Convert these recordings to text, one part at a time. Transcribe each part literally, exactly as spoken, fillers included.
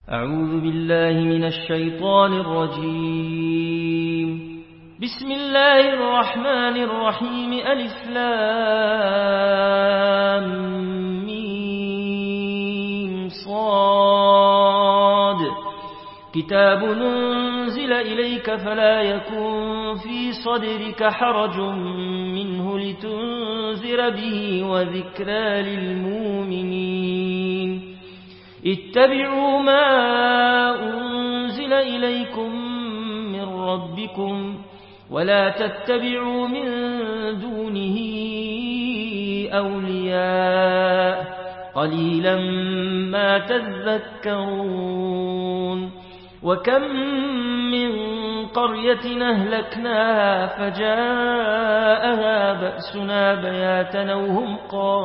أعوذ بالله من الشيطان الرجيم. بسم الله الرحمن الرحيم. ألف لام ميم صاد. كتاب أنزل إليك فلا يكن في صدرك حرج منه لتنذر به وذكرى للمؤمنين. اتبعوا ما أنزل إليكم من ربكم ولا تتبعوا من دونه أولياء قليلا ما تذكرون. وكم من قرية أهلكناها فجاءها بأسنا بياتا وهم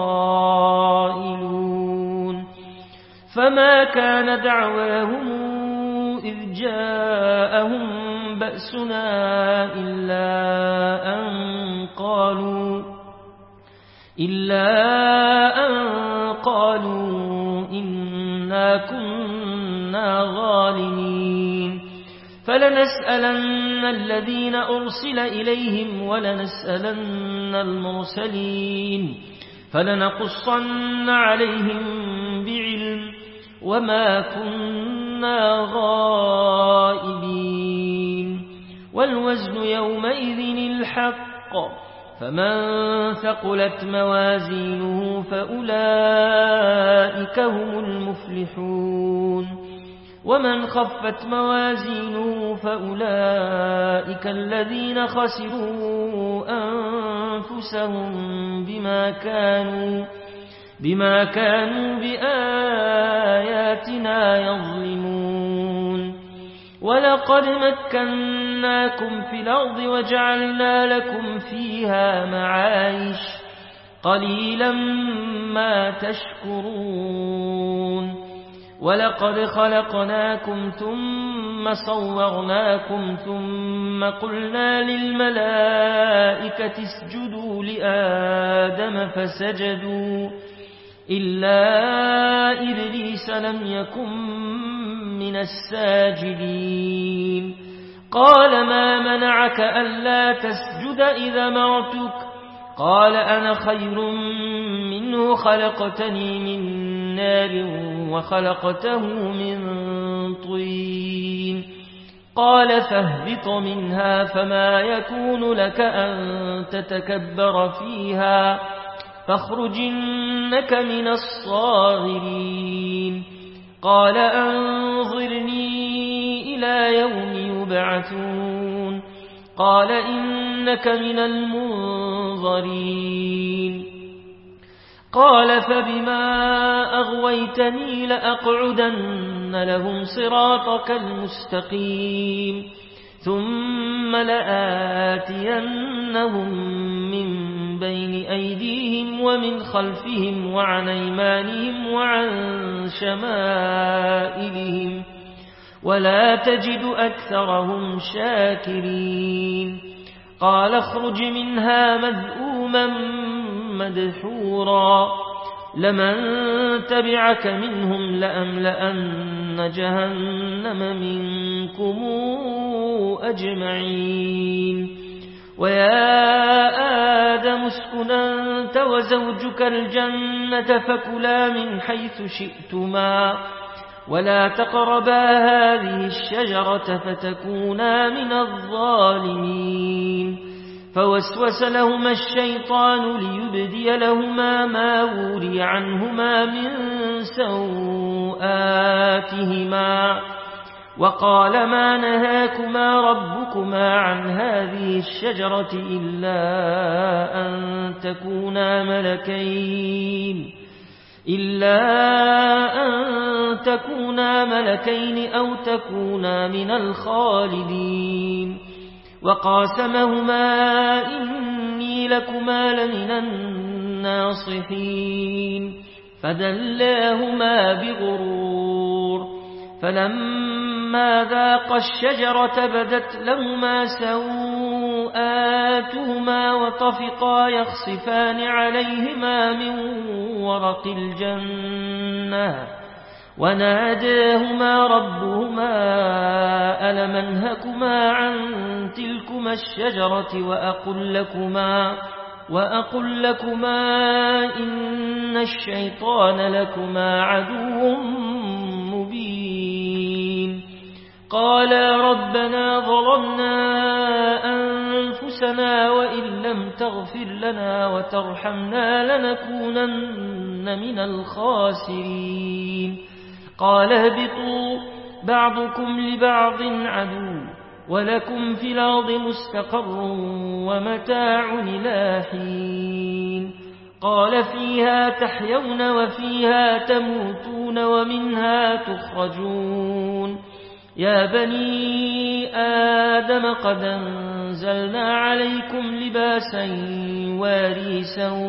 قائلون. فما كان دعواهم إذ جاءهم بأسنا إلا أن قالوا إلا أن قالوا إنا كنا ظالمين. فلنسألن الذين أرسل إليهم ولنسألن المرسلين فلنقصن عليهم بعلم وما كنا غائبين. والوزن يومئذ الحق فمن ثقلت موازينه فأولئك هم المفلحون. ومن خفت موازينه فأولئك الذين خسروا أنفسهم بما كانوا بما كانوا بآياتنا يظلمون. ولقد مكناكم في الأرض وجعلنا لكم فيها معايش قليلا ما تشكرون. ولقد خلقناكم ثم صورناكم ثم قلنا للملائكة اسجدوا لآدم فسجدوا إلا إبليس لم يكن من الساجدين. قال ما منعك ألا تسجد إذا مرتك؟ قال أنا خير منه خلقتني من نار وخلقته من طين. قال فاهبط منها فما يكون لك أن تتكبر فيها فاخرج إنك من الصاغرين. قال أنظرني إلى يوم يبعثون. قال إنك من المنظرين. قال فبما أغويتني لأقعدن لهم صراطك المستقيم ثم لآتينهم من بين أيديهم ومن خلفهم وعن أيمانهم وعن شمائلهم ولا تجد أكثرهم شاكرين. قال اخرج منها مذءوما مدحورا لمن تبعك منهم لأملأن جهنم منكم أجمعين. ويا آدم اسكن أنت وزوجك الجنة فكلا من حيث شئتما ولا تقربا هذه الشجرة فتكونا من الظالمين. فوسوس لهما الشيطان ليبدي لهما ما وري عنهما من سوآتهما وقال ما نهاكما ربكما عن هذه الشجرة إلا أن تكونا ملكين إلا أن تكونا ملكين أو تكونا من الخالدين. وقاسمهما إني لكما لمن الناصحين. فدلاهما بغرور فلما ذاقا الشجرة بدت لهما سوآتهما وطفقا يخصفان عليهما من ورق الجنة وناداهما ربهما ألم أنهكما عن تلكما الشجرة وأقل لكما, وأقل لكما إن الشيطان لكما عدو مبين. قالا ربنا ظلمنا أنفسنا وإن لم تغفر لنا وترحمنا لنكونن من الخاسرين. قال اهبطوا بعضكم لبعض عدو ولكم في الأرض مستقر ومتاع إلى حين. قال فيها تحيون وفيها تموتون ومنها تخرجون. يا بني آدم قد أنزلنا عليكم لباسا يواري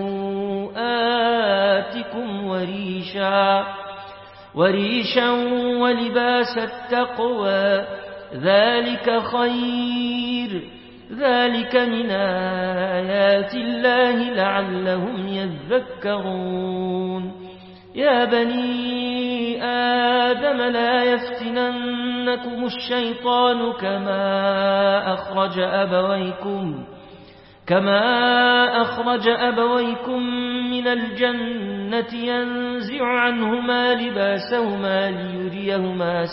سوآتكم وريشا, وريشا ولباس التقوى ذلك خير, ذلك من آيات الله لعلهم يذكرون. يا بني آدم لا يفتننكم الشيطان كما أخرج أبويكم كما أخرج أبويكم من الجنة ينزع عنهما لباسهما ليريهما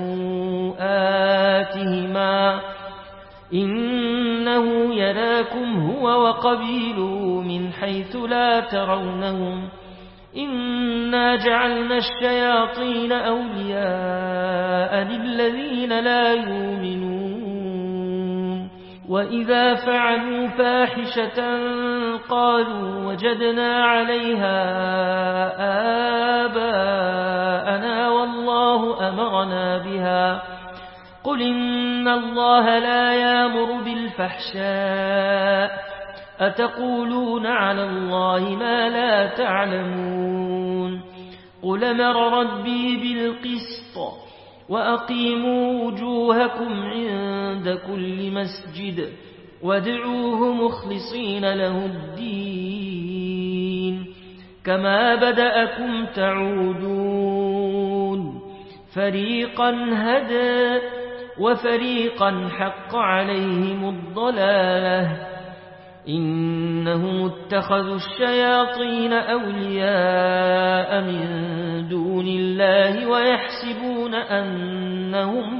سوآتهما إنه يراكم هو وقبيله من حيث لا ترونهم إنا جعلنا الشياطين أولياء للذين لا يؤمنون. وإذا فعلوا فاحشة قالوا وجدنا عليها آباءنا والله أمرنا بها. قل إن الله لا يأمر بالفحشاء أتقولون على الله ما لا تعلمون. قل أمر ربي بالقسط وأقيموا وجوهكم عند كل مسجد وادعوه مخلصين له الدين كما بدأكم تعودون. فريقا هدى وفريقا حق عليهم الضلالة إنهم اتخذوا الشياطين أولياء من دون الله ويحسبون أنهم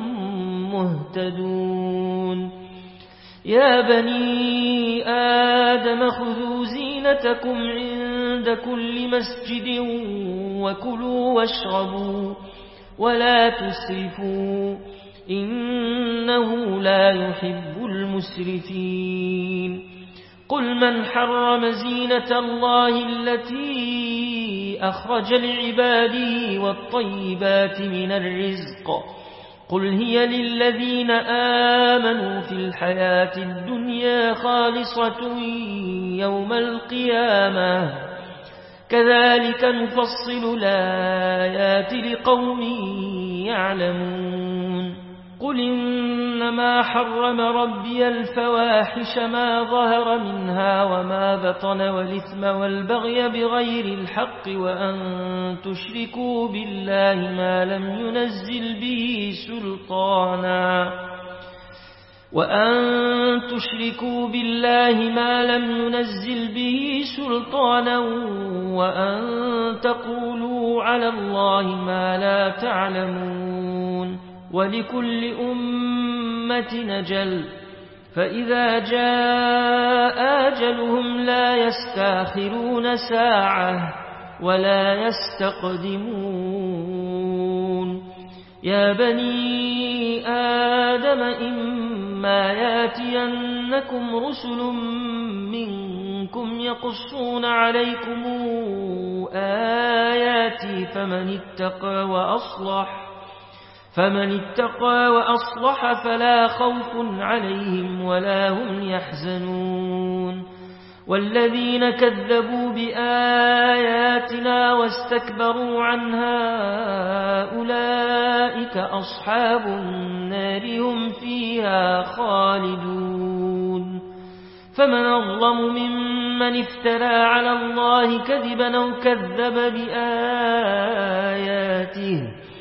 مهتدون. يا بني آدم خذوا زينتكم عند كل مسجد وكلوا واشربوا ولا تسرفوا إنه لا يحب المسرفين. قل من حرم زينة الله التي أخرج لعباده والطيبات من الرزق قل هي للذين آمنوا في الحياة الدنيا خالصة يوم القيامة كذلك نفصل الآيات لقوم يعلمون. قل إنما حرم ربي الفواحش ما ظهر منها وما بطن والإثم والبغي بغير الحق وأن تشركوا بالله ما لم ينزل به سلطانا وأن تشركوا بالله ما لم ينزل به سلطانا وأن تقولوا على الله ما لا تعلمون. ولكل أمة نجل فإذا جاء أجلهم لا يستاخرون ساعة ولا يستقدمون. يا بني آدم إما ياتينكم رسل منكم يقصون عليكم آياتي فمن اتقى وأصلح فمن اتقى وأصلح فلا خوف عليهم ولا هم يحزنون. والذين كذبوا بآياتنا واستكبروا عنها أولئك أصحاب النار هم فيها خالدون. فمن أظلم ممن افترى على الله كذبا أو كذب بآياته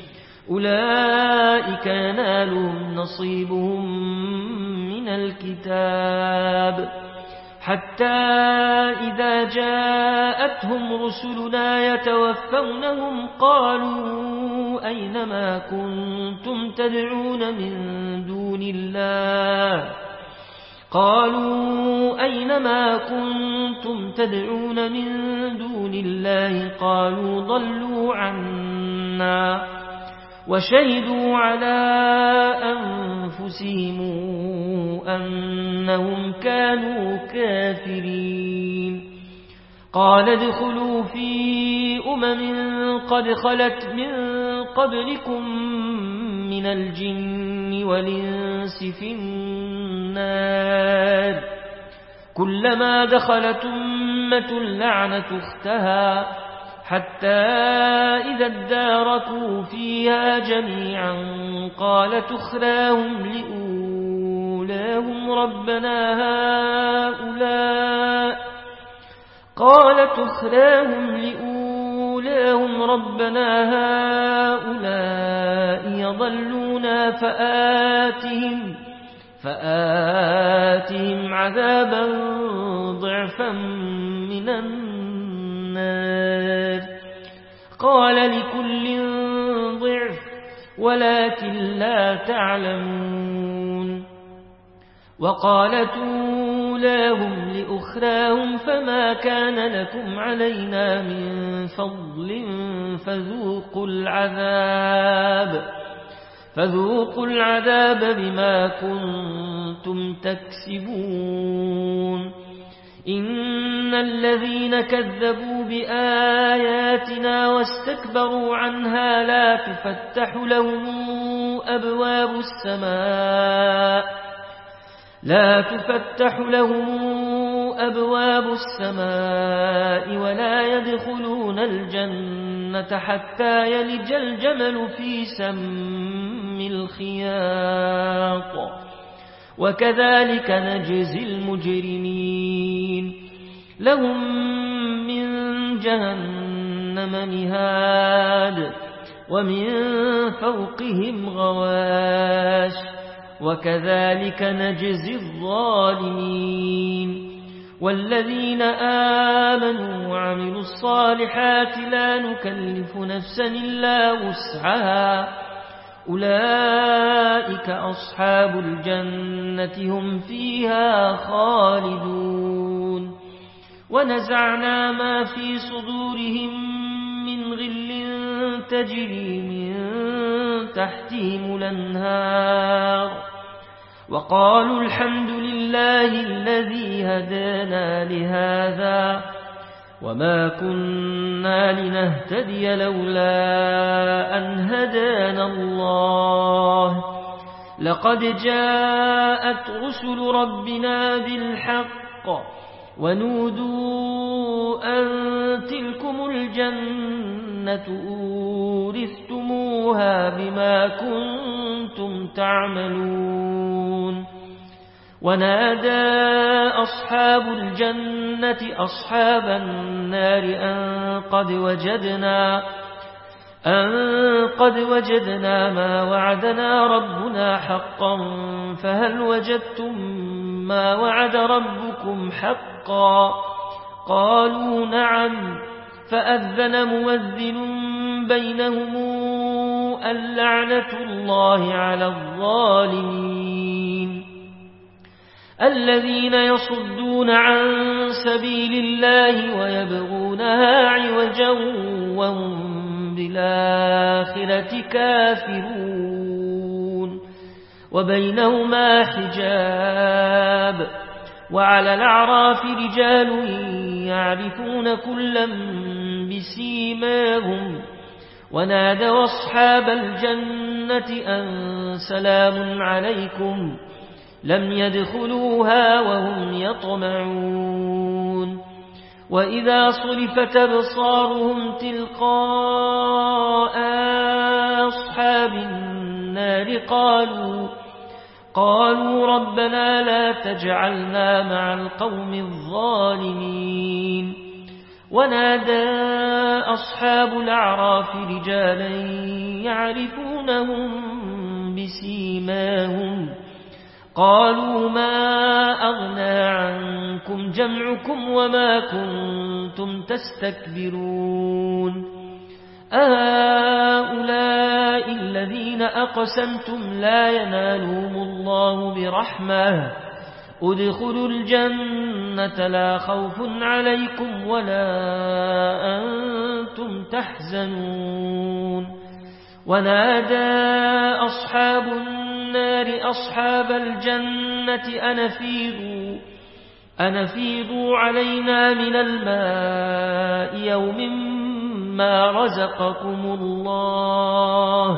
أولئك ينالهم نصيبهم من الكتاب حتى إذا جاءتهم رسلنا يتوفونهم قالوا أينما كنتم تدعون من دون الله قالوا أينما كنتم تدعون من دون الله قالوا ضلوا عنا وشهدوا على أنفسهم أنهم كانوا كافرين قال ادخلوا في أمم قد خلت من قبلكم من الجن والإنس في النار كلما دخلت أمة لعنت أختها حتى إذا اداركوا فيها جميعا قالت أخراهم لأولاهم ربنا هؤلاء قالت أخراهم لأولاهم ربنا هؤلاء يضلونا فآتهم فآتهم عذابا ضعفا من النار قال لكل ضعف ولكن لا تعلمون وقالت أولاهم لأخراهم فما كان لكم علينا من فضل فذوقوا العذاب فذوقوا العذاب بما كنتم تكسبون إن الذين كذبوا بآياتنا واستكبروا عنها لا تفتح لهم أبواب السماء لا تفتح لهم أبواب السماء ولا يدخلون الجنة حتى يلج الجمل في سم الخياط وكذلك نجزي المجرمين لهم من جهنم مهاد ومن فوقهم غواش وكذلك نجزي الظالمين والذين آمنوا وعملوا الصالحات لا نكلف نفسا إلا وسعها أولئك أصحاب الجنة هم فيها خالدون ونزعنا ما في صدورهم من غل تجري من تحتهم الأنهار وقالوا الحمد لله الذي هدانا لهذا وما كنا لنهتدي لولا أن هدانا الله لقد جاءت رسل ربنا بالحق ونودوا أن تلكم الجنة أورثتموها بما كنتم تعملون ونادى أصحاب الجنة أصحاب النار أن قد وجدنا أن قد وجدنا ما وعدنا ربنا حقا فهل وجدتم ما وعد ربكم حقا قالوا نعم فأذن مؤذن بينهم اللعنة الله على الظالمين الذين يصدون عن سبيل الله ويبغونها عوجا وهم بالآخرة كافرون وبينهما حجاب وعلى الأعراف رجال يعرفون كلا بسيماهم ونادوا أصحاب الجنة أن سلام عليكم لم يدخلوها وهم يطمعون وإذا صرفت أبصارهم تلقاء أصحاب النار قالوا قالوا ربنا لا تجعلنا مع القوم الظالمين ونادى أصحاب الأعراف رجالا يعرفونهم بسيماهم قالوا ما أغنى عنكم جمعكم وما كنتم تستكبرون أهؤلاء الذين أقسمتم لا ينالهم الله برحمة ادخلوا الجنة لا خوف عليكم ولا أنتم تحزنون ونادى أصحاب النار أصحاب الجنة أنفيضوا أنفيضوا علينا من الماء يوم ما رزقكم الله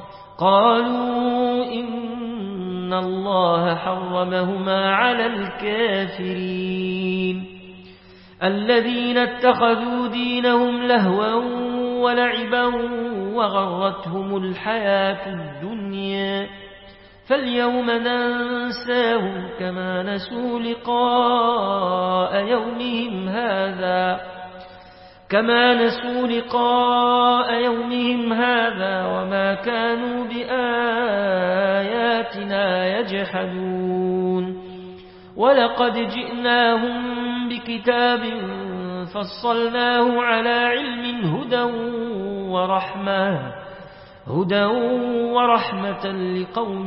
قالوا إن الله حرمهما على الكافرين الذين اتخذوا دينهم لهوا ولعبا وغرتهم الحياة الدنيا فاليوم ننساهم كما نسوا لقاء يومهم هذا كما نسوا لقاء يومهم هذا وما كانوا بآياتنا يجحدون ولقد جئناهم بكتاب فصلناه على علم هدى ورحمة هدى ورحمة لقوم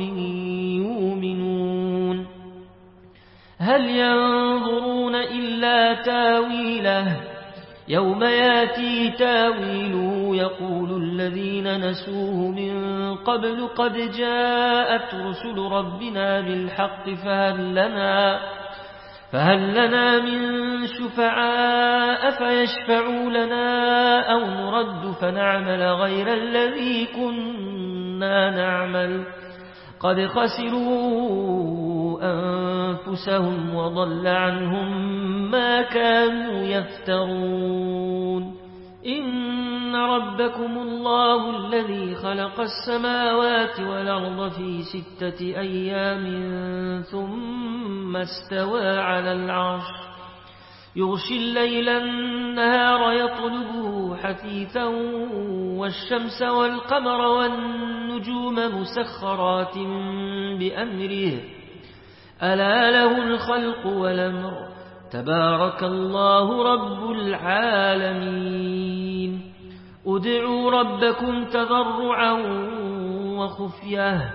يؤمنون هل ينظرون إلا تاويله يوم ياتي تاويله يقول الذين نسوه من قبل قد جاءت رسل ربنا بالحق فهل لنا فهل لنا من شفعاء فيشفعوا لنا أو نرد فنعمل غير الذي كنا نعمل قد خسروا أنفسهم وضل عنهم ما كانوا يفترون إن ربكم الله الذي خلق السماوات والأرض في ستة أيام ثم استوى على العرش يغشي الليل النهار يطلبه حثيثا والشمس والقمر والنجوم مسخرات بأمره ألا له الخلق والأمر تبارك الله رب العالمين ادعوا ربكم تضرعا وخفية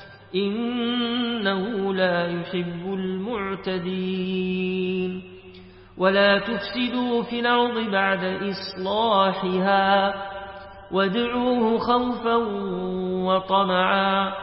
إنه لا يحب المعتدين ولا تفسدوا في الأرض بعد إصلاحها وادعوه خوفا وطمعا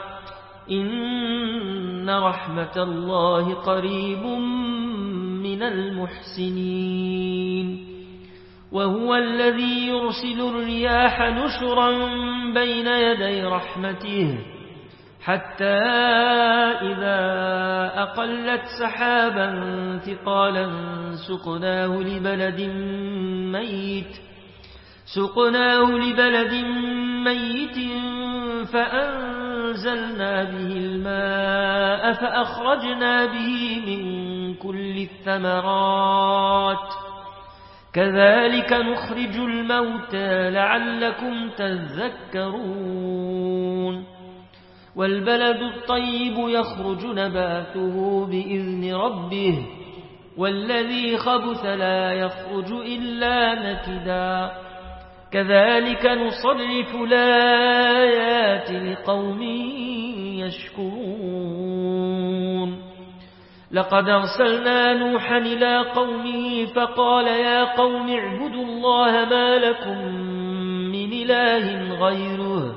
إن رحمة الله قريب من المحسنين وهو الذي يرسل الرياح نشرا بين يدي رحمته حتى إذا أقلت سحابا ثقالا سقناه لبلد ميت سقناه لبلد ميت فأنزلنا به الماء فأخرجنا به من كل الثمرات كذلك نخرج الموتى لعلكم تذكرون والبلد الطيب يخرج نباته بإذن ربه والذي خبث لا يخرج إلا نكدا كذلك نصرف الآيات لقوم يشكرون لقد أرسلنا نوحا إلى قومه فقال يا قوم اعبدوا الله ما لكم من إله غيره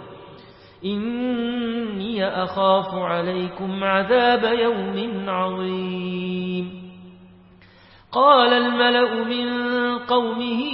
إني أخاف عليكم عذاب يوم عظيم قال الملأ من قومه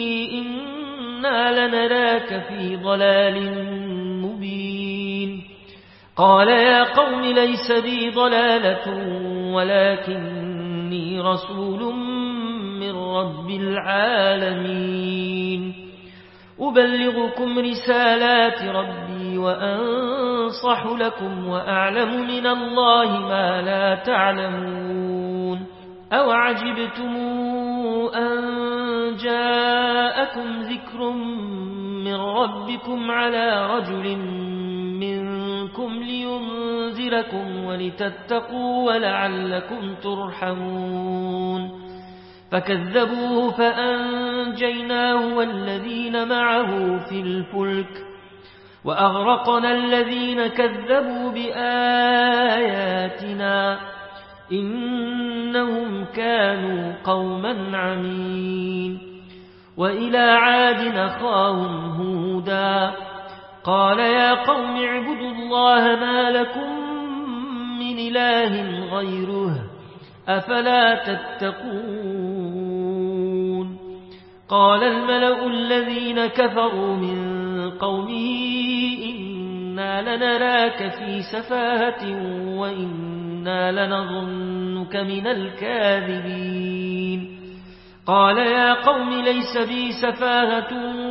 إنا لنراك في ضلال مبين قال يا قوم ليس بي ضلالة ولكني رسول من رب العالمين أبلغكم رسالات ربي وأنصح لكم وأعلم من الله ما لا تعلمون أو عجبتم أن جاءكم ذكر من ربكم على رجل منكم لينذركم ولتتقوا ولعلكم ترحمون فكذبوه فأنجيناه والذين معه في الفلك وأغرقنا الذين كذبوا بآياتنا إنهم كانوا قوما عمين. وإلى عاد أخاهم هودا قال يا قوم اعبدوا الله ما لكم من إله غيره أفلا تتقون. قال الملأ الذين كفروا من قومه إنا لنراك في سفاهة وإنا لنظنك من الكاذبين. قال يا قوم ليس بي سفاهة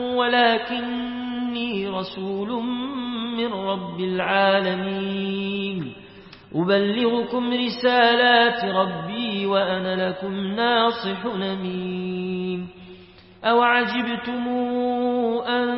ولكني رسول من رب العالمين أبلغكم رسالات ربي وأنا لكم ناصح أمين. أو عجبتم أن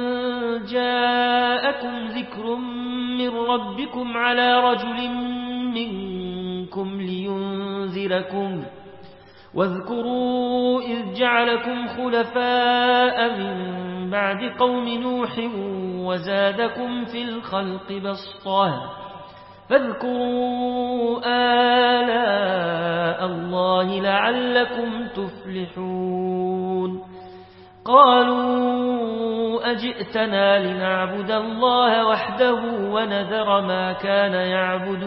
جاءكم ذكر من ربكم على رجل منكم لينذركم واذكروا إذ جعلكم خلفاء من بعد قوم نوح وزادكم في الخلق بسطة فاذكروا آلاء الله لعلكم تفلحون. قالوا أجئتنا لنعبد الله وحده ونذر ما كان يعبد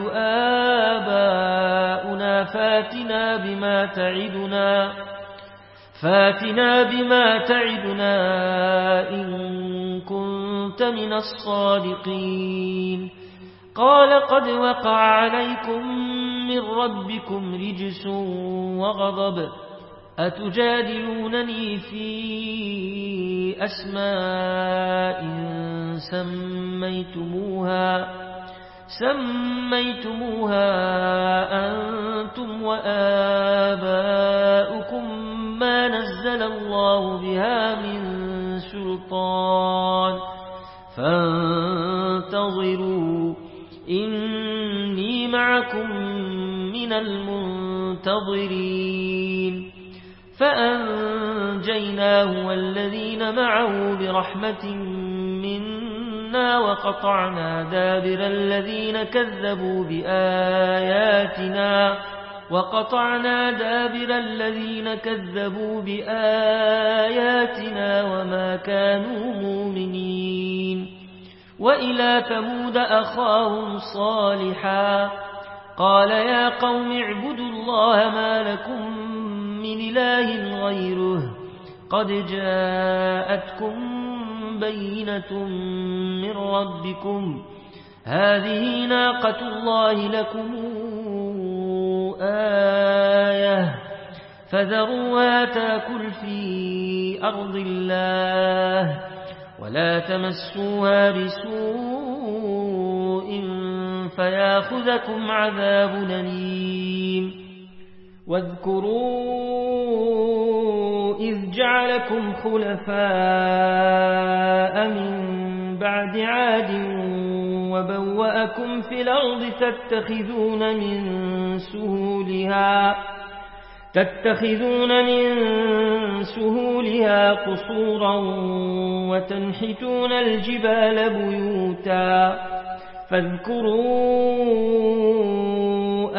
آباؤنا فاتنا بما تعدنا فاتنا بما تعدنا إن كنت من الصادقين. قال قد وقع عليكم من ربكم رجس وغضب أتجادلونني في أسماء سميتموها سميتموها أنتم وآباؤكم ما نزل الله بها من سلطان فانتظروا إني معكم من المنتظرين. فأنجيناه والذين معه برحمة منا وقطعنا دابر الذين كذبوا بآياتنا وقطعنا دابر الذين كذبوا بآياتنا وما كانوا مؤمنين. وإلى ثمود أخاهم صالحا قال يا قوم اعبدوا الله ما لكم من إله غيره قد جاءتكم بينة من ربكم هذه ناقة الله لكم آية فذروها تاكل في أرض الله ولا تمسوها بسوء فياخذكم عذاب أليم. واذكروا إذ جعلكم خلفاء من بعد عاد وبوأكم في الأرض تتخذون من سهولها تتخذون من سهولها قصورا وتنحتون الجبال بيوتا فاذكروا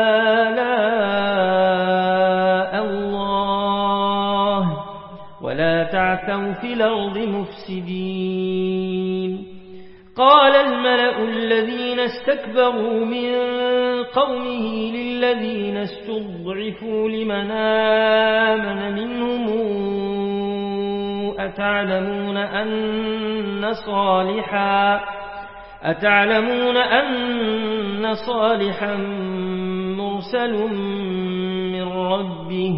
آلاء الله ولا تعثوا في الأرض مفسدين. قال الملأ الذين استكبروا من قومه للذين استضعفوا لمن آمن منهم أتعلمون أن صالحا أتعلمون أن صالحا مرسل من ربه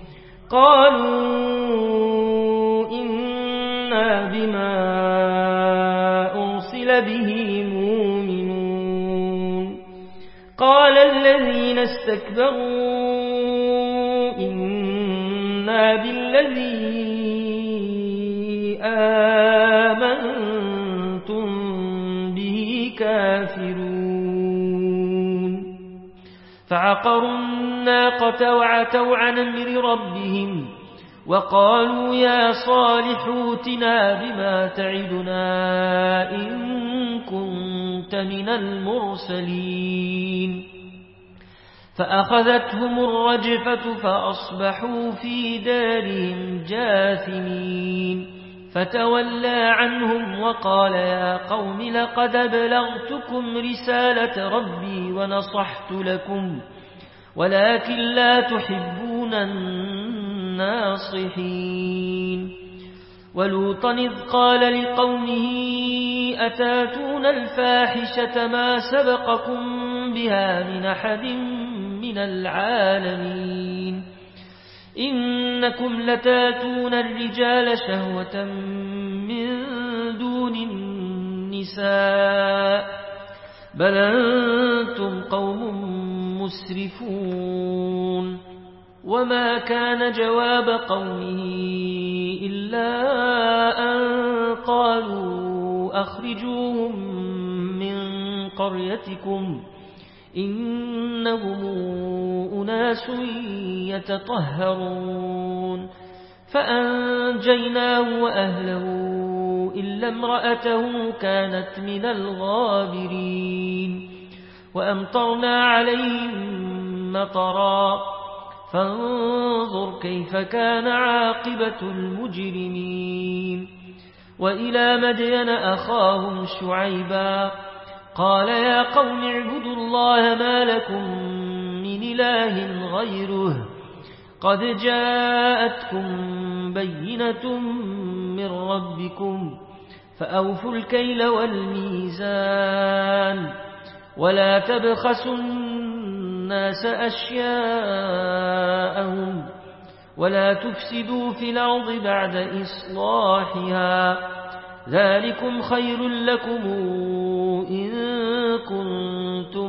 قالوا إنا بما أرسل به مؤمنون. قال الذين استكبروا إنا بالذي آمنتم به كافرون فعقروا الناقة وعتوا عن أمر ربهم وقالوا يا صالح ائتنا بما تعدنا إن كنت من المرسلين فأخذتهم الرجفة فأصبحوا في دارهم جاثمين فتولى عنهم وقال يا قوم لقد أبلغتكم رسالة ربي ونصحت لكم ولكن لا تحبون الناصحين ولوطا إذ قال لقومه أتاتون الفاحشة ما سبقكم بها من أحد من العالمين إنكم لتاتون الرجال شهوة من دون النساء بل أنتم قوم مسرفون وما كان جواب قومه إلا أن قالوا أخرجوهم من قريتكم إنهم أناس يتطهرون فأنجيناه وأهله إلا امرأته كانت من الغابرين وأمطرنا عليهم مطرا فانظر كيف كان عاقبة المجرمين وإلى مدين أخاهم شعيبا قال يا قوم اعبدوا الله ما لكم من إله غيره قد جاءتكم بينة من ربكم فأوفوا الكيل والميزان ولا تبخسوا الناس أشياءهم ولا تفسدوا في الأرض بعد إصلاحها ذلكم خير لكم إن كنتم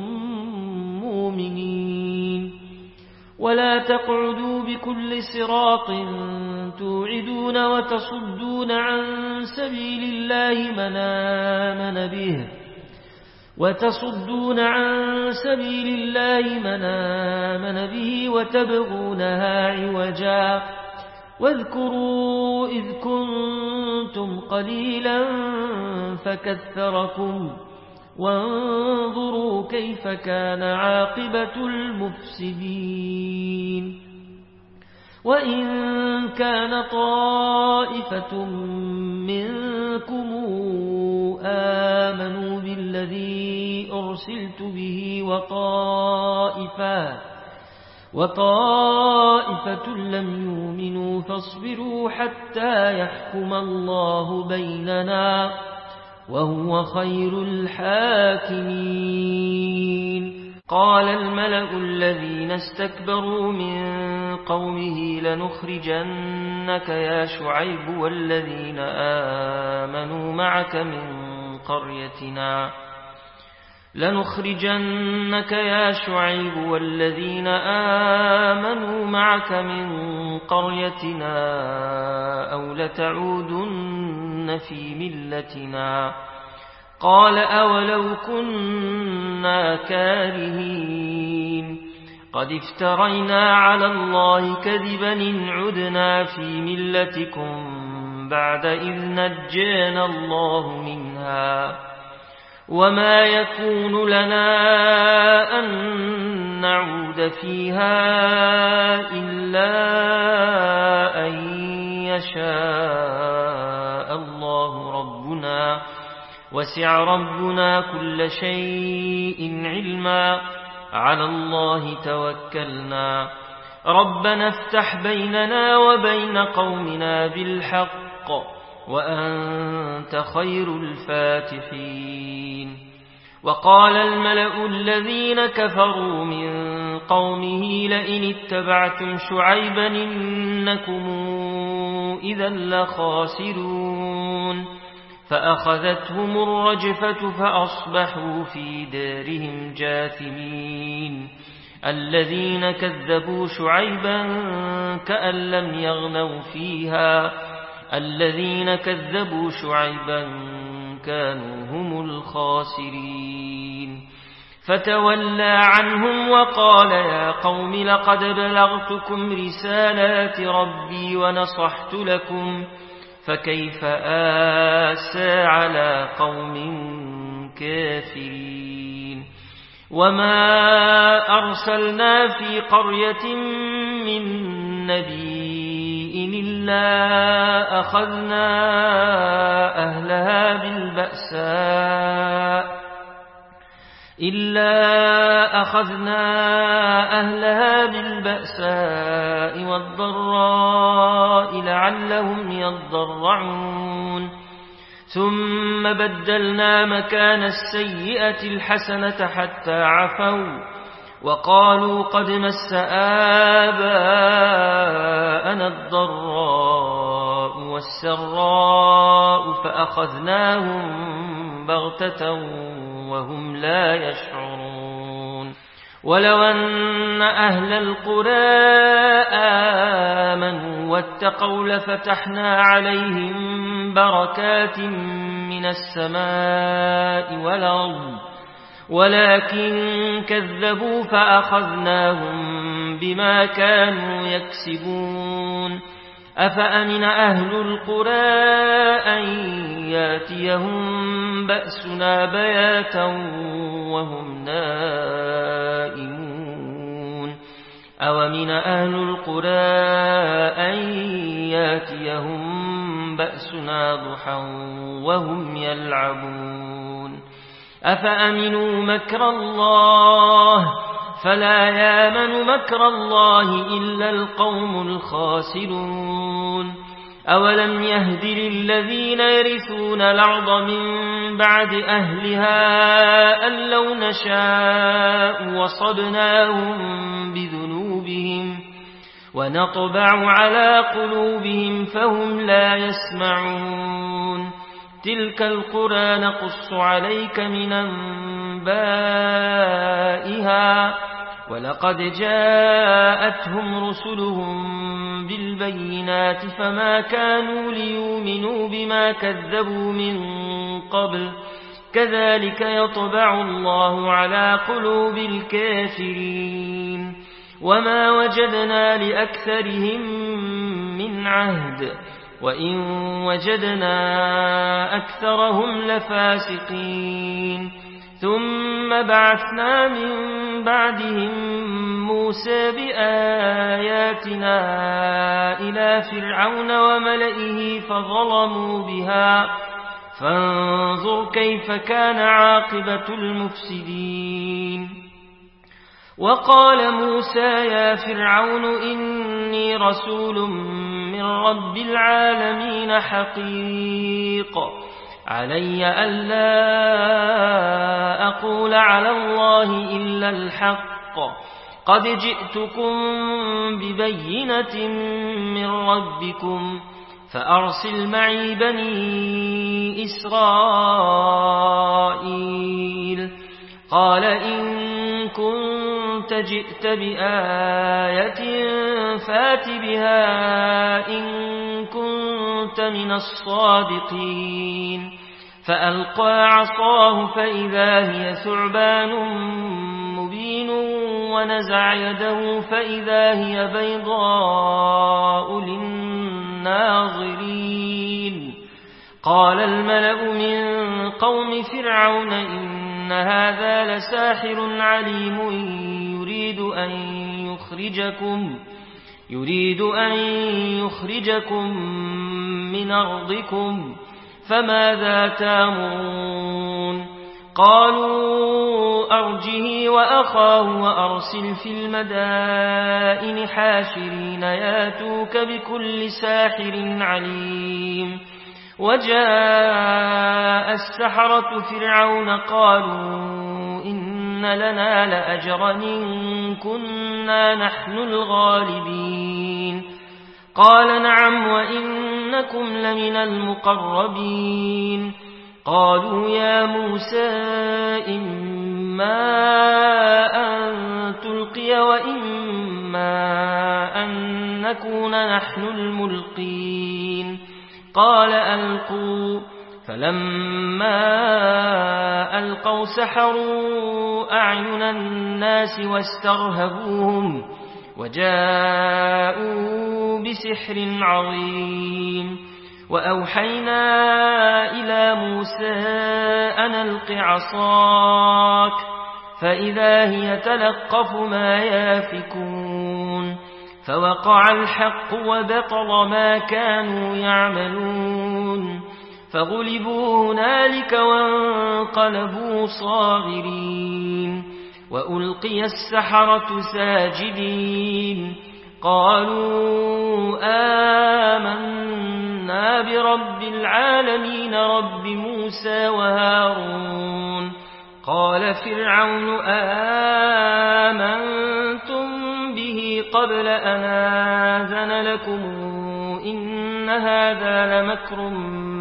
مؤمنين ولا تقعدوا بكل صراط توعدون وتصدون عن سبيل الله من آمن به وتصدون عن سبيل الله من آمن به وتبغونها عوجا واذكروا إذ كنتم قليلا فكثركم وانظروا كيف كان عاقبة المفسدين وإن كان طائفة منكم آمنوا بالذي أرسلت به وطائفة وطائفة لم يؤمنوا فاصبروا حتى يحكم الله بيننا وهو خير الحاكمين قال الملأ الذين استكبروا من قومه لنخرجنك يا شعيب والذين آمنوا معك من قريتنا لنخرجنك يا شعيب والذين آمنوا معك من قريتنا أو لتعودن في ملتنا قال أولو كنا كارهين قد افترينا على الله كذبا إن عدنا في ملتكم بعد إذ نجانا الله منها وما يكون لنا أن نعود فيها إلا أن يشاء الله ربنا وسع ربنا كل شيء علما على الله توكلنا ربنا افتح بيننا وبين قومنا بالحق وأنت خير الفاتحين وقال الملأ الذين كفروا من قومه لئن اتبعتم شعيبا إنكم إذا لخاسرون فأخذتهم الرجفة فأصبحوا في دارهم جاثمين الذين كذبوا شعيبا كأن لم يغنوا فيها الذين كذبوا شعيبا كانوا هم الخاسرين فتولى عنهم وقال يا قوم لقد بلغتكم رسالات ربي ونصحت لكم فكيف آسى على قوم كافرين وما أرسلنا في قرية من نبي إلا أخذنا أهلها بالبأساء إلا أخذنا أهلها بالبأساء والضراء لعلهم يضرعون ثم بدلنا مكان السيئة الحسنة حتى عفوا وقالوا قد مس آباءنا الضراء والسراء فأخذناهم بغتة وهم لا يشعرون ولو أن أهل القرى آمنوا واتقوا لفتحنا عليهم بركات من السماء والأرض ولكن كذبوا فأخذناهم بما كانوا يكسبون أفأمن أهل القرى أن ياتيهم بأسنا بياتا وهم نائمون أومن أهل القرى أن ياتيهم بأسنا ضحى وهم يلعبون أفأمنوا مكر الله فلا يامن مكر الله إلا القوم الخاسرون أولم يهد للذين يرثون الأرض من بعد أهلها أن لو نشاء وصبناهم بذنوبهم ونطبع على قلوبهم فهم لا يسمعون تلك القرى نقص عليك من أنبائها ولقد جاءتهم رسلهم بالبينات فما كانوا ليؤمنوا بما كذبوا من قبل كذلك يطبع الله على قلوب الكافرين وما وجدنا لأكثرهم من عهد وإن وجدنا أكثرهم لفاسقين ثم بعثنا من بعدهم موسى بآياتنا إلى فرعون وملئه فظلموا بها فانظر كيف كان عاقبة المفسدين وقال موسى يا فرعون إني رسول من رب العالمين حقيق علي ألا أقول على الله إلا الحق قد جئتكم ببينة من ربكم فأرسل معي بني إسرائيل قال إن كنت جئت بآية فات بها إن كنت من الصادقين فألقى عصاه فإذا هي ثعبان مبين ونزع يده فإذا هي بيضاء للناظرين قال الملأ من قوم فرعون إن هذا لساحر عليم يريد أن يخرجكم يريد أن يخرجكم من أرضكم فماذا تأمرون قالوا أرجه وأخاه وأرسل في المدائن حاشرين ياتوك بكل ساحر عليم وجاء السحرة فرعون قالوا إن لنا لأجرا إن كنا نحن الغالبين قال نعم وإنكم لمن المقربين قالوا يا موسى إما أن تلقي وإما أن نكون نحن الملقين قال ألقوا فلما ألقوا سحروا أعين الناس واسترهبوهم وجاءوا بسحر عظيم وأوحينا إلى موسى أن ألق عصاك فإذا هي تلقف ما يافكون فوقع الحق وبطل ما كانوا يعملون فغلبوا هنالك وانقلبوا صاغرين وألقي السحرة ساجدين قالوا آمنا برب العالمين رب موسى وهارون قال فرعون آمنتم به قبل أن آذن لكم إن هذا لمكر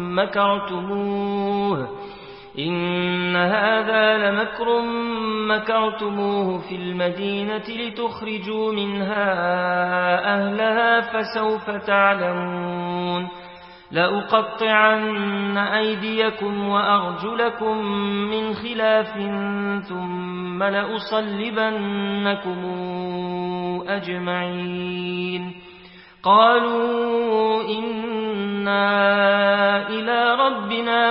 مكرتموه إن هذا لمكر مكرتموه في المدينة لتخرجوا منها أهلها فسوف تعلمون لأقطعن أيديكم وأرجلكم من خلاف ثم لأصلبنكم أجمعين قالوا إنا إلى ربنا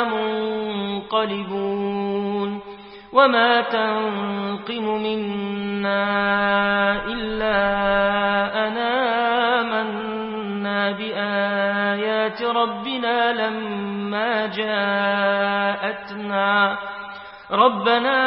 منقلبون وما تنقم منا إلا أن آمنا بآيات ربنا لما جاءتنا ربنا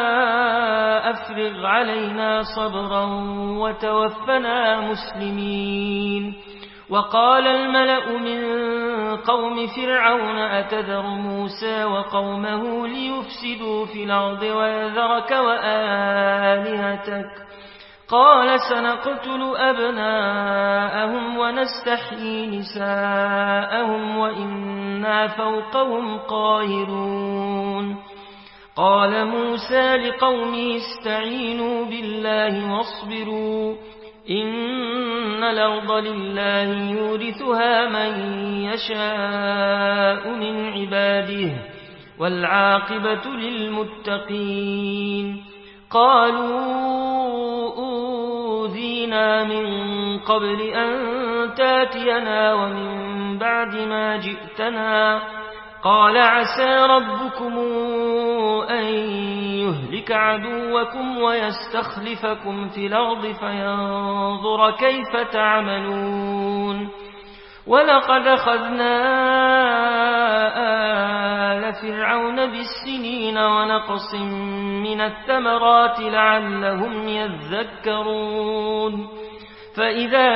أفرغ علينا صبرا وتوفنا مسلمين وقال الملأ من قوم فرعون أتذر موسى وقومه ليفسدوا في الأرض ويذرك وآلهتك قال سنقتل أبناءهم ونستحيي نساءهم وإنا فوقهم قاهرون قال موسى لقومه استعينوا بالله واصبروا إن الأرض لله يورثها من يشاء من عباده والعاقبة للمتقين قالوا أوذينا من قبل أن تاتينا ومن بعد ما جئتنا قال عسى ربكم أن يهلك عدوكم ويستخلفكم في الأرض فينظر كيف تعملون ولقد أخذنا آل فرعون بالسنين ونقص من الثمرات لعلهم يذكرون فإذا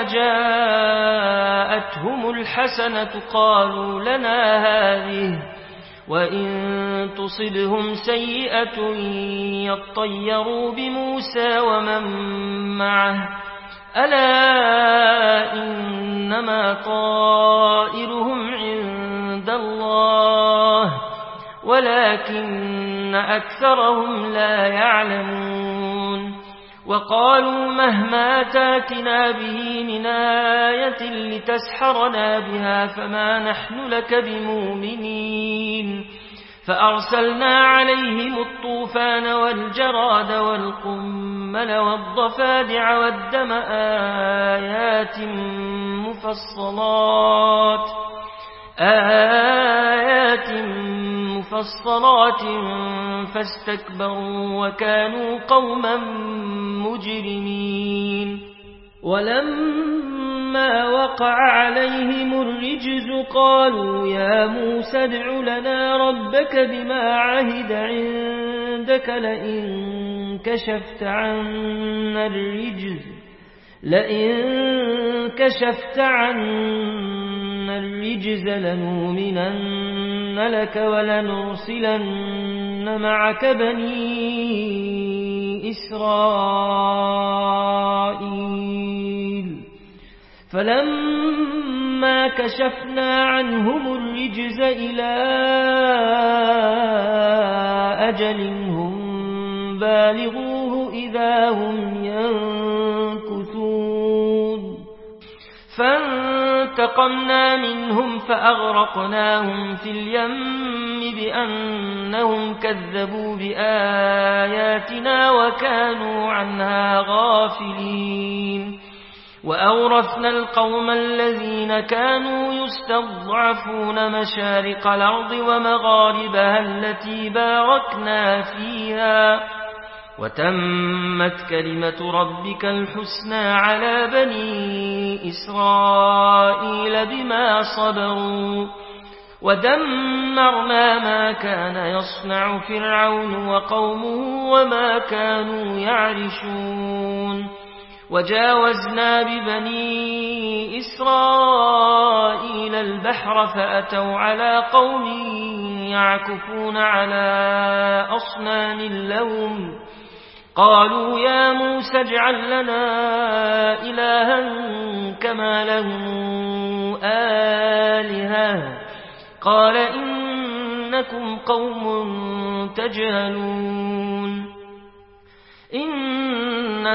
جاءتهم الحسنة قالوا لنا هذه وإن تصبهم سيئة يطيروا بموسى ومن معه ألا إنما طائرهم عند الله ولكن أكثرهم لا يعلمون وقالوا مهما تاتنا به من آية لتسحرنا بها فما نحن لك بمؤمنين فأرسلنا عليهم الطوفان والجراد والقمل والضفادع والدم آيات مفصلات آيات مفصلات فاستكبروا وكانوا قوما مجرمين ولما وقع عليهم الرجز قالوا يا موسى ادع لنا ربك بما عهد عندك لئن كشفت عنا الرجز لئن كشفت عنا الرجز لنؤمنن لك ولنرسلن معك بني إسرائيل فلما كشفنا عنهم الرجز إلى أجل هم بالغوه إذا هم ينكثون فانتظروا فانتقمنا منهم فأغرقناهم في اليم بأنهم كذبوا بآياتنا وكانوا عنها غافلين وأورثنا القوم الذين كانوا يستضعفون مشارق الأرض ومغاربها التي باركنا فيها وتمت كلمة ربك الحسنى على بني إسرائيل بما صبروا ودمرنا ما كان يصنع فرعون وقومه وما كانوا يعرشون وجاوزنا ببني إسرائيل البحر فأتوا على قوم يعكفون على أصنام لهم قالوا يا موسى اجعل لنا إلها كما لهم آلهة قال إنكم قوم تجهلون إن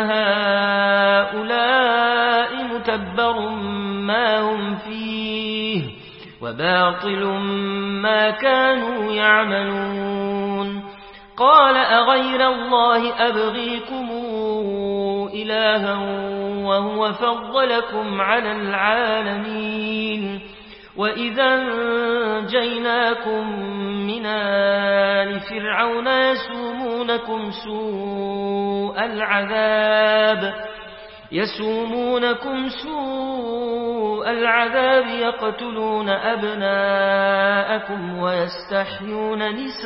هؤلاء متبر ما هم فيه وباطل ما كانوا يعملون قال أغير الله أبغيكم إلها وهو فضلكم على العالمين وإذا جيناكم من آل فرعون يسومونكم سوء العذاب يسومونكم سوء العذاب يقتلون أبناءكم ويستحيون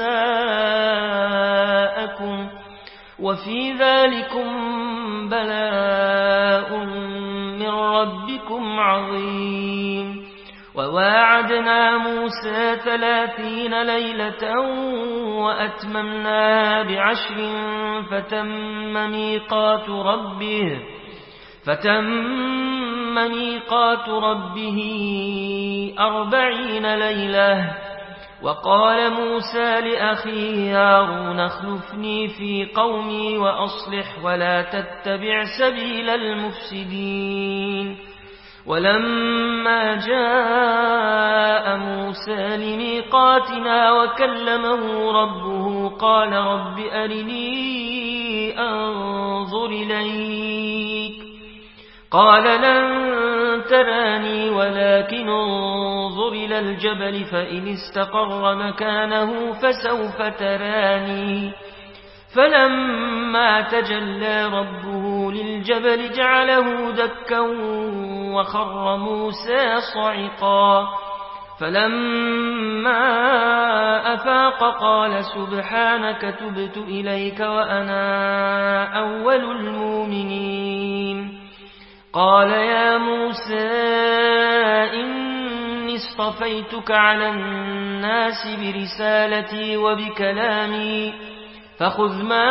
نساءكم وفي ذلكم بلاء من ربكم عظيم وواعدنا موسى ثلاثين ليلة وأتممناها بعشر فتم ميقات ربه فتم ميقات ربه أربعين ليلة وقال موسى لأخيه هارون اخلفني في قومي وأصلح ولا تتبع سبيل المفسدين ولما جاء موسى لميقاتنا وكلمه ربه قال رب أرني أنظر إليك قال لن تراني ولكن انظر إلى الجبل فإن استقر مكانه فسوف تراني فلما تجلى ربه للجبل جعله دكا وخر موسى صعقا فلما أفاق قال سبحانك تبت إليك وأنا أول المؤمنين قال يا موسى إني اصطفيتك على الناس برسالتي وبكلامي فخذ ما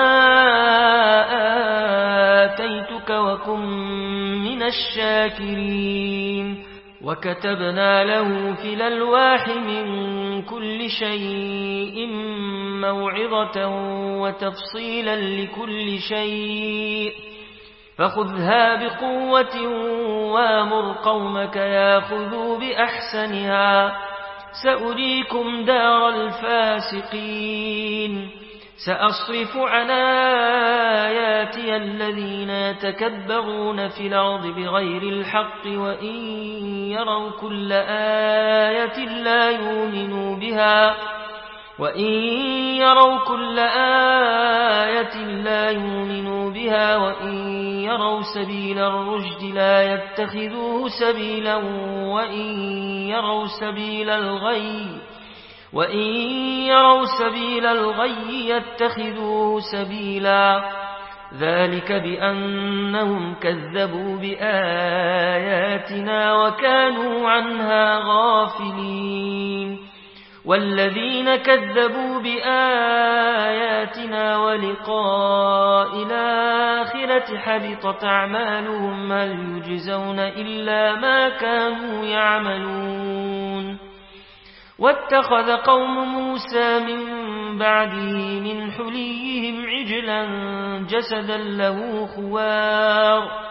آتيتك وكن من الشاكرين وكتبنا له في الألواح من كل شيء موعظة وتفصيلا لكل شيء فخذها بقوة وامر قومك ياخذوا بأحسنها سأريكم دار الفاسقين سأصرف عن آياتي الذين يتكبرون في الأرض بغير الحق وإن يروا كل آية لا يؤمنوا بها وإن يروا كل آية لا يؤمنوا بها وإن يروا سبيل الرشد لا يتخذوه سبيلا وإن يروا سبيل الغي وإن يروا سبيل الغي يتخذوه سبيلا ذلك بأنهم كذبوا بآياتنا وكانوا عنها غافلين والذين كذبوا بآياتنا ولقاء الآخرة حبطت أعمالهم هل يجزون إلا ما كانوا يعملون واتخذ قوم موسى من بعده من حليهم عجلا جسدا له خوار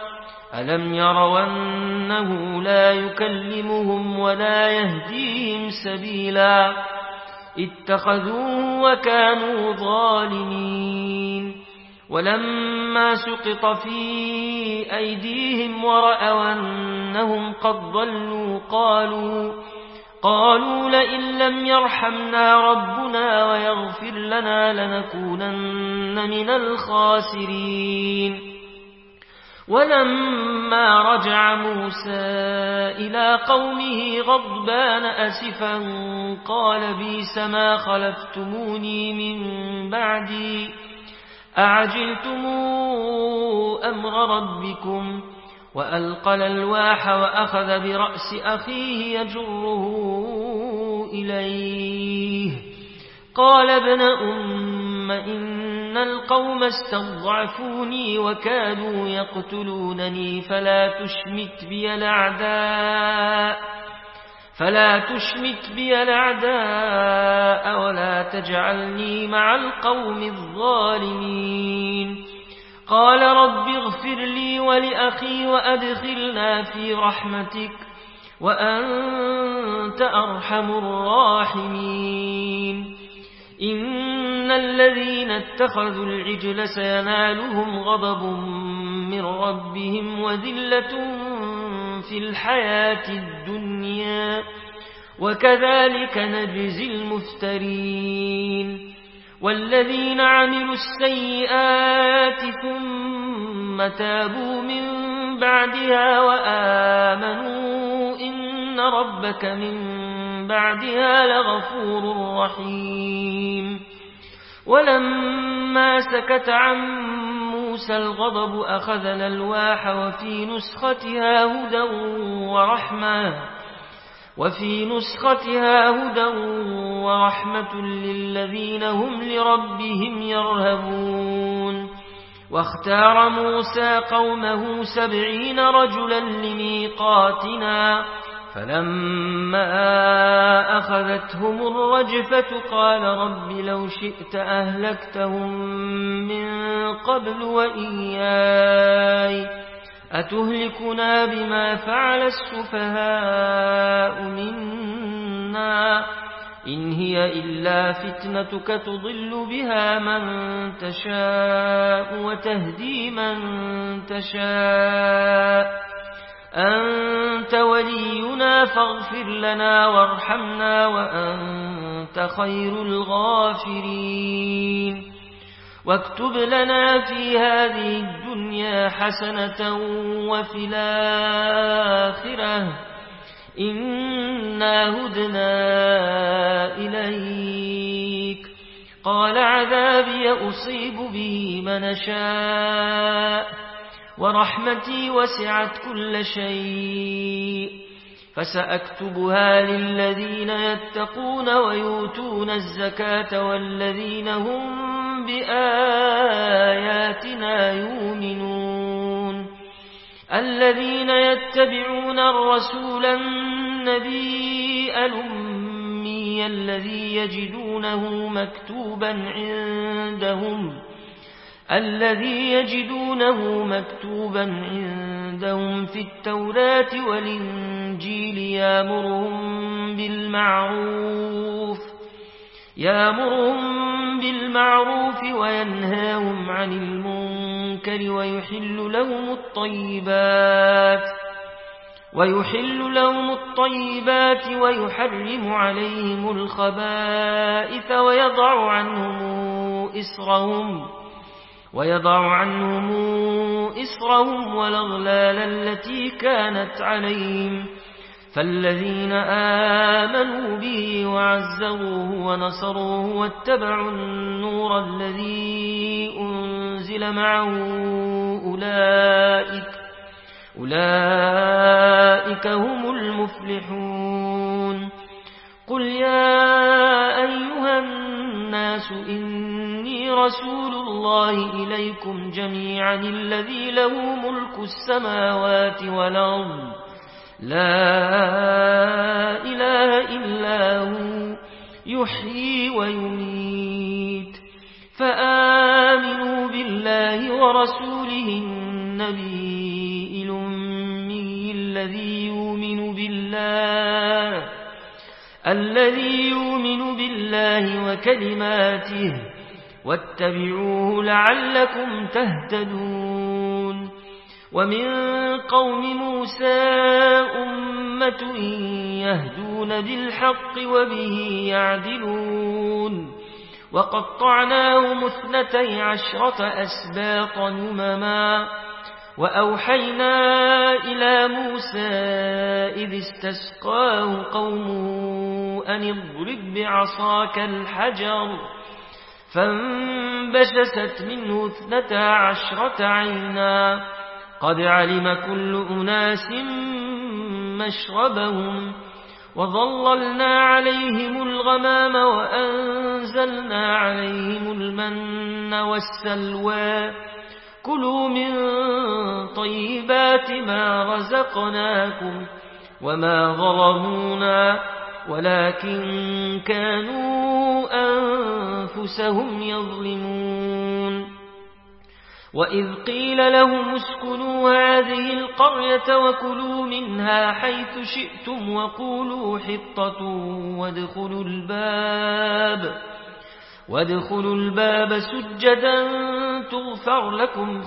ألم يروا أنه لا يكلمهم ولا يهديهم سبيلا اتخذوه وكانوا ظالمين ولما سقط في أيديهم ورأوا أنهم قد ضلوا قالوا قالوا لئن لم يرحمنا ربنا ويغفر لنا لنكونن من الخاسرين ولما رجع موسى إلى قومه غضبان أسفا قال بئس ما خلفتموني من بعدي أعجلتم أمر ربكم وألقى الألواح وأخذ برأس أخيه يجره إليه قال ابن أم إن القوم استضعفوني وكادوا يقتلونني فلا تشمت بي الأعداء فلا تشمت بي الأعداء ولا تجعلني مع القوم الظالمين قال رب اغفر لي ولأخي وأدخلنا في رحمتك وأنت أرحم الراحمين إن الذين اتخذوا العجل سينالهم غضب من ربهم وذلة في الحياة الدنيا وكذلك نجزي المفترين والذين عملوا السيئات ثم تابوا من بعدها وآمنوا إن ربك من بعدها لغفور رحيم ولما سكت عن موسى الغضب أخذ الألواح وفي نسختها هدى ورحمة وفي نسختها هدى ورحمة للذين هم لربهم يرهبون واختار موسى قومه سبعين رجلا لميقاتنا فلما أخذتهم الرجفة قال رب لو شئت أهلكتهم من قبل وإياي أتهلكنا بما فعل السفهاء منا إن هي إلا فتنتك تضل بها من تشاء وتهدي من تشاء أنت ولينا فاغفر لنا وارحمنا وأنت خير الغافرين واكتب لنا في هذه الدنيا حسنة وفي الآخرة إنا هدنا إليك قال عذابي أصيب به من شاء ورحمتي وسعت كل شيء فسأكتبها للذين يتقون ويؤتون الزكاة والذين هم بآياتنا يؤمنون الذين يتبعون الرسول النبي الأمي الذي يجدونه مكتوبا عندهم الذي يجدونه مكتوبا عندهم في التوراة والإنجيل يأمرهم بالمعروف يأمرهم بالمعروف وينهاهم عن المنكر ويحل لهم الطيبات ويحل لهم الطيبات ويحرم عليهم الخبائث ويضع عنهم إصرهم ويضع عنهم إصرهم والأغلال التي كانت عليهم فالذين آمنوا به وعزروه ونصروه واتبعوا النور الذي أنزل معه أولئك أولئك هم المفلحون قل يا أيها الناس إني رسول الله إليكم جميعا الذي له ملك السماوات والأرض لا إله إلا هو يحيي ويميت فآمنوا بالله ورسوله النبي الذي يؤمن بالله الذي يؤمن بالله وكلماته واتبعوه لعلكم تهتدون ومن قوم موسى أمة يهدون بالحق وبه يعدلون وقطعناهم اثنتي عشرة أسباط نمما وأوحينا إلى موسى إذ استسقاه قومه أن اضرب بعصاك الحجر فانبجست منه اثنتا عشرة عينا قد علم كل أناس مشربهم وظللنا عليهم الغمام وأنزلنا عليهم المن والسلوى كلوا من طيبات ما رزقناكم وما ظلمونا ولكن كانوا أنفسهم يظلمون وإذ قيل لهم اسكنوا هذه القرية وكلوا منها حيث شئتم وقولوا حطة وادخلوا الباب وادخلوا الباب سجدا تغفر لكم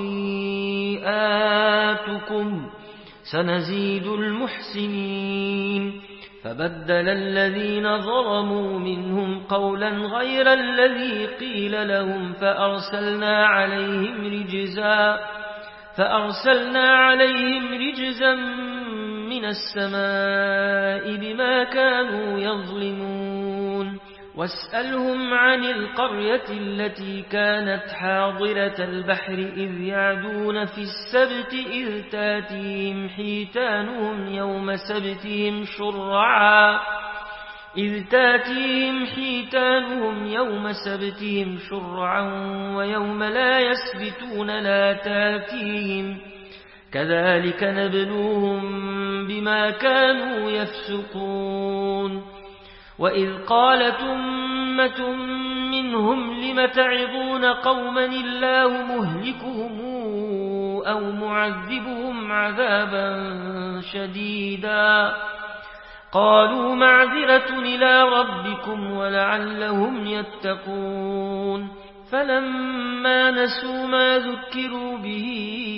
خطيئاتكم سنزيد المحسنين فبدل الذين ظلموا منهم قولا غير الذي قيل لهم فأرسلنا عليهم رجزا فأرسلنا عليهم رجزا من السماء بما كانوا يظلمون واسألهم عن القرية التي كانت حاضرة البحر إذ يعدون في السبت إذ تاتيهم حيتانهم يوم سبتهم شرعا إذ تاتيهم حيتانهم يوم سبتهم شرعا ويوم لا يسبتون لا تاتيهم كذلك نبلوهم بما كانوا يفسقون وإذ قالت أمة منهم لم تعظون قوما الله مهلكهم أو معذبهم عذابا شديدا قالوا معذرة إلى ربكم ولعلهم يتقون فلما نسوا ما ذكروا به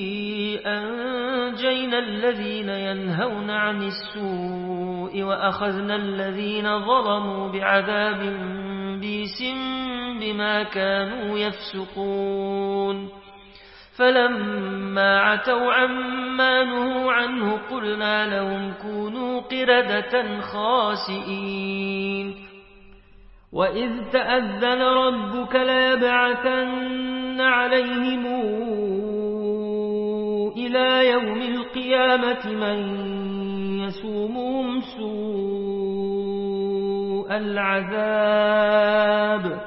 أنجينا الذين ينهون عن السوء وأخذنا الذين ظلموا بعذاب بئس بما كانوا يفسقون فلما عتوا عما نهوا عنه قلنا لهم كونوا قردة خاسئين وإذ تأذن ربك ليبعثن عليهم إلى يوم القيامة من يسومهم سوء العذاب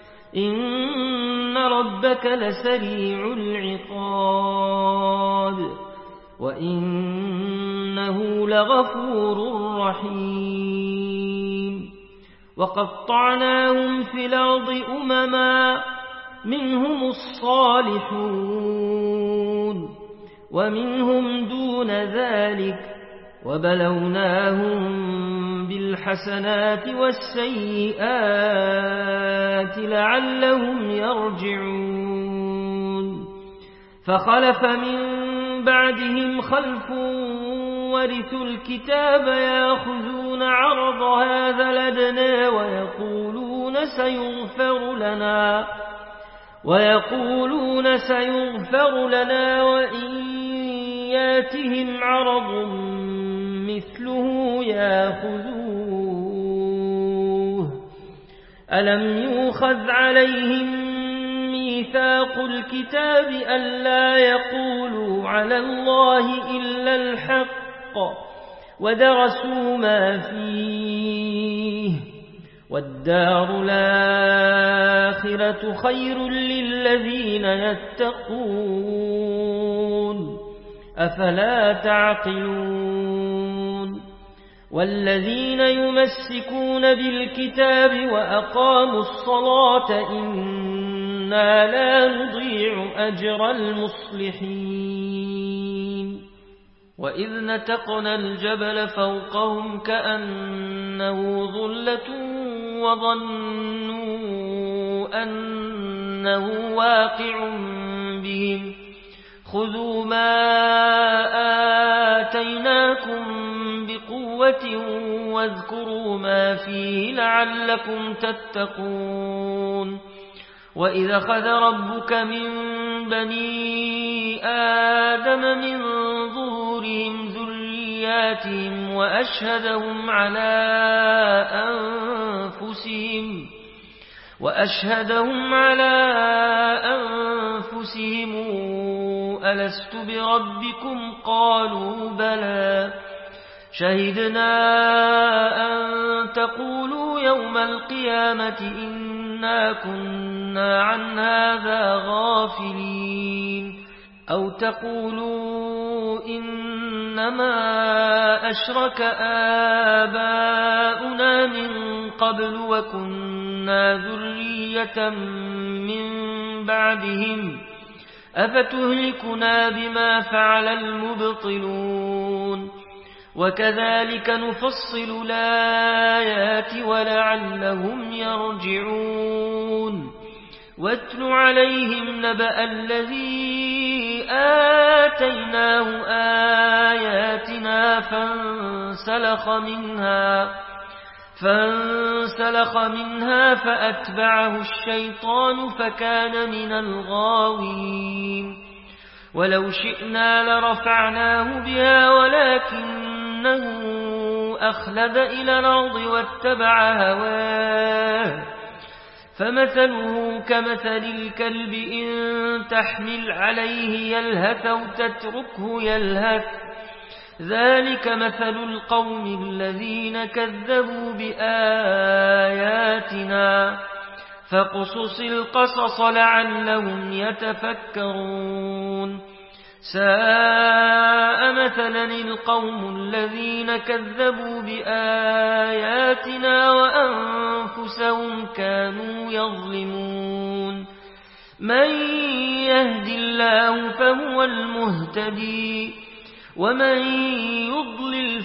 إن ربك لسريع العقاب وإنه لغفور رحيم وقطعناهم في الأرض أمما منهم الصالحون ومنهم دون ذلك وبلوناهم بالحسنات والسيئات لعلهم يرجعون فخلف من بعدهم خلف ورثوا الكتاب يأخذون عرض هذا الأدنى ويقولون سيغفر لنا ويقولون سيغفر لنا وإن ياتهم عرض مثله يأخذوه ألم يؤخذ عليهم ميثاق الكتاب ألا يقولوا على الله إلا الحق ودرسوا ما فيه والدار الآخرة خير للذين يتقون أفلا تعقلون والذين يمسكون بالكتاب وأقاموا الصلاة إنا لا نضيع أجر المصلحين وإذ نتقنا الجبل فوقهم كأنه ظلة وظنوا أنه واقع بهم خذوا ما آتيناكم بقوة واذكروا ما فيه لعلكم تتقون وإذا أخذ ربك من بني آدم من ظهورهم ذرياتهم وأشهدهم على أنفسهم وأشهدهم على أنفسهم ألست بربكم قالوا بلى شهدنا أن تقولوا يوم القيامة إنا كنا عن هذا غافلين أو تقولوا إنما أشرك آباؤنا من قبل وكنا ذرية من بعدهم أفتهلكنا بما فعل المبطلون وكذلك نفصل الآيات ولعلهم يرجعون واتل عليهم نبأ الذي آتيناه آياتنا فانسلخ منها فانسلخ منها فأتبعه الشيطان فكان من الغاوين ولو شئنا لرفعناه بها ولكنه أخلد إلى الأرض واتبع هواه فمثله كمثل الكلب إن تحمل عليه يلهث أو تتركه يلهث ذلك مثل القوم الذين كذبوا بآياتنا فاقصص القصص لعلهم يتفكرون ساء مثلا القوم الذين كذبوا بآياتنا وأنفسهم كانوا يظلمون من يهد الله فهو المهتدي ومن يضلل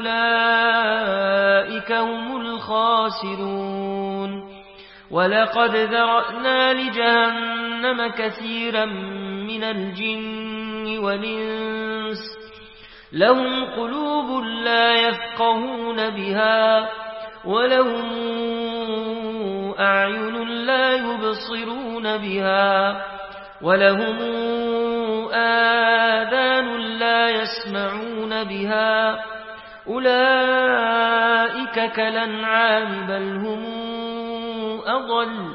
فأولئك هم الخاسرون ولقد ذرأنا لجهنم كثيرا من الجن والإنس لهم قلوب لا يفقهون بها ولهم أعين لا يبصرون بها ولهم آذان لا يسمعون بها أولئك كالأنعام بل هم أضل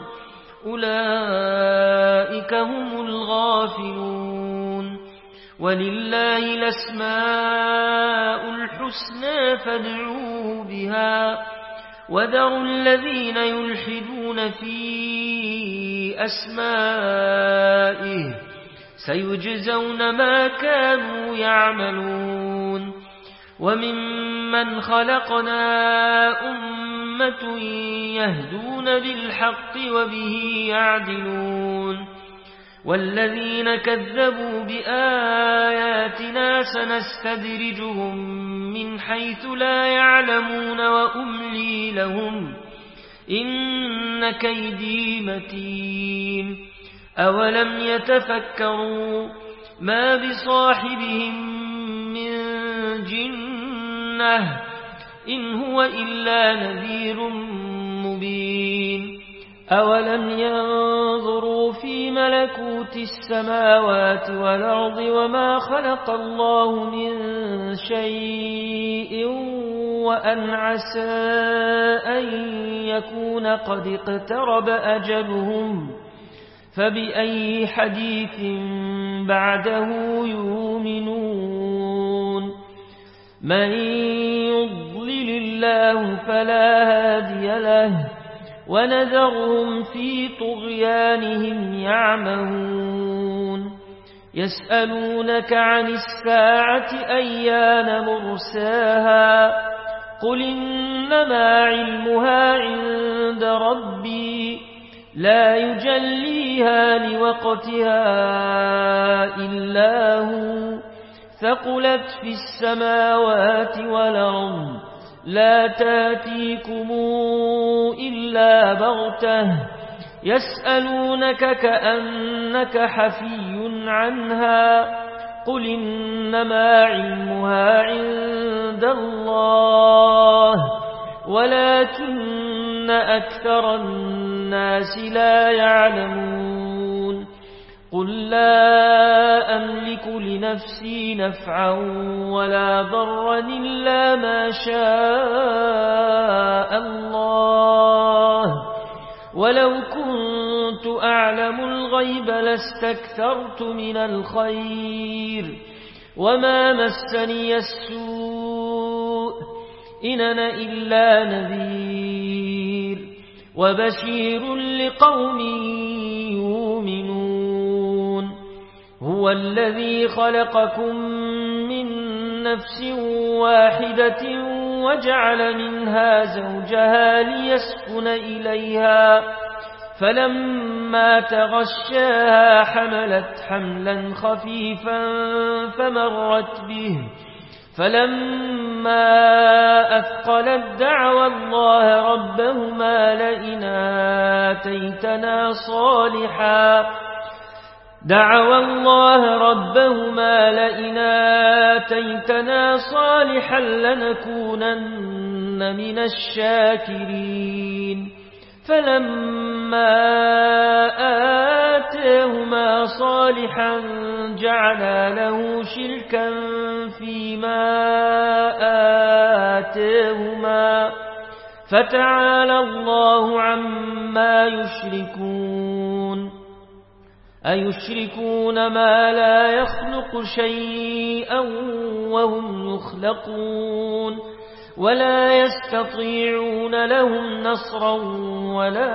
أولئك هم الغافلون ولله الأسماء الحسنى فادعوه بها وذروا الذين يلحدون في أسمائه سيجزون ما كانوا يعملون وممن خلقنا أمة يهدون بالحق وبه يعدلون والذين كذبوا بآياتنا سنستدرجهم من حيث لا يعلمون وأملي لهم إن كيدي متين أولم يتفكروا ما بصاحبهم من جنة إن هو إلا نذير مبين أولم ينظروا في ملكوت السماوات والأرض وما خلق الله من شيء وأن عسى أن يكون قد اقترب أجلهم فبأي حديث بعده يؤمنون من يضلل الله فلا هادي له ونذرهم في طغيانهم يعمهون يسألونك عن الساعة أيان مرساها قل إنما علمها عند ربي لا يجليها لوقتها إلا هو ثقلت في السماوات والأرض لا تاتيكم إلا بغتة يسألونك كأنك حفي عنها قل إنما علمها عند الله ولكن أكثر الناس لا يعلمون قل لا أملك لنفسي نفعا ولا ضرا إلا ما شاء الله ولو كنت أعلم الغيب لاستكثرت من الخير وما مسني السوء إن أنا إلا نذير وبشير لقوم يؤمنون هو الذي خلقكم من نفس واحدة وجعل منها زوجها ليسكن إليها فلما تغشاها حملت حملا خفيفا فمرت به فلما أثقلت دعوى الله ربهما لئن آتيتنا صالحا دعوى الله ربهما لئن آتيتنا صالحا لنكونن من الشاكرين فلما آتاهما صالحا جعلا له شركا فيما آتاهما فتعالى الله عما يشركون أيشركون ما لا يخلق شيئا وهم يخلقون ولا يستطيعون لهم نصرا ولا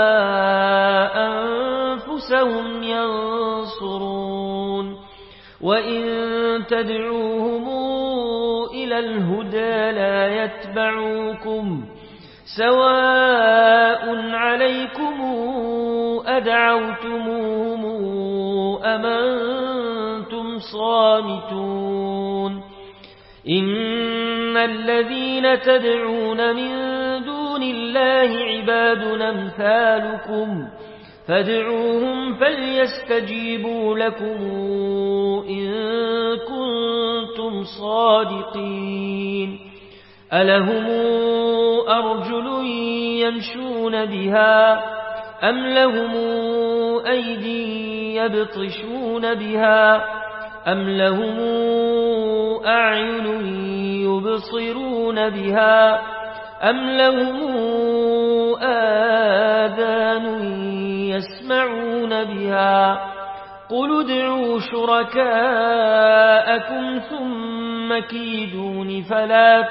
أنفسهم ينصرون وإن تدعوهم إلى الهدى لا يتبعوكم سواء عليكم أدعوتموهم أم أنتم صامتون إن الذين تدعون من دون الله عباد أمثالكم فادعوهم فليستجيبوا لكم إن كنتم صادقين ألهم أرجل يمشون بها أم لهم أيدي يبطشون بها أم لهم أعين يبصرون بها أم لهم آذان يسمعون بها قل ادعوا شركاءكم ثم كيدون فلا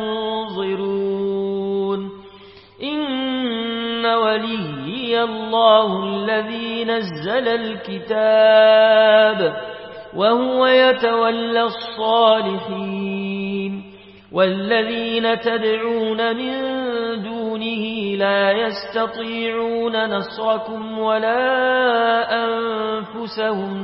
تنظرون إن وليي الله الذي نزل الكتاب وهو يتولى الصالحين والذين تدعون من دونه لا يستطيعون نصركم ولا أنفسهم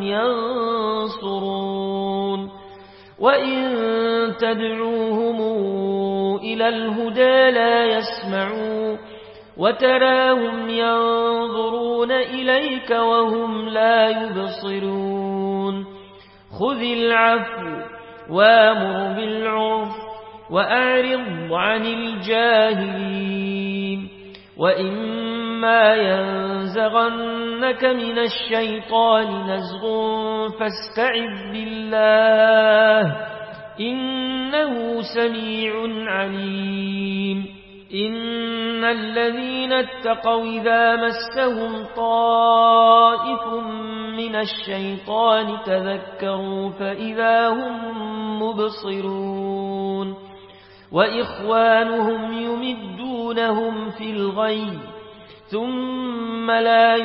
ينصرون وإن تدعوهم إلى الهدى لا يسمعوا وتراهم ينظرون إليك وهم لا يبصرون خذ العفو وامر بالعرف وأعرض عن الجاهلين وإما ينزغنك من الشيطان نزغ فاستعذ بالله إنه سميع عليم إن الذين اتقوا إذا مسهم طائف من الشيطان تذكروا فإذا هم مبصرون وإخوانهم يمدونهم في الغي ثم لا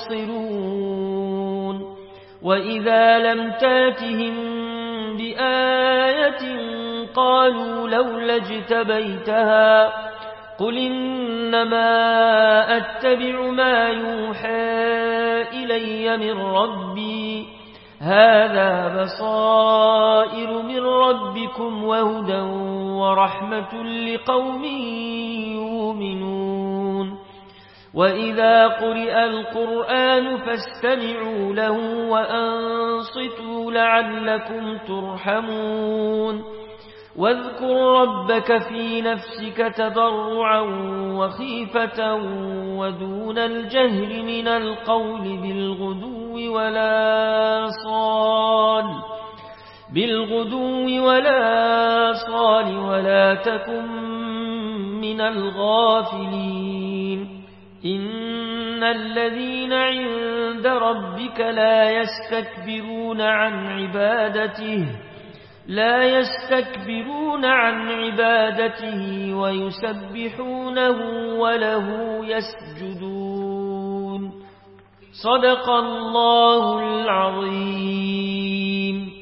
يقصرون وإذا لم تاتهم بآية قالوا لولا اجتبيتها قل إنما أتبع ما يوحى إلي من ربي هذا بصائر من ربكم وهدى ورحمة لقوم يؤمنون وإذا قرئ القرآن فاستمعوا له وأنصتوا لعلكم ترحمون واذكر ربك في نفسك تضرعا وخيفة ودون الجهر من القول بالغدو ولا صال بالغدو ولا صال ولا تكن من الغافلين إن الذين عند ربك لا يستكبرون عن عبادته لا يستكبرون عن عبادته ويسبحونه وله يسجدون صدق الله العظيم.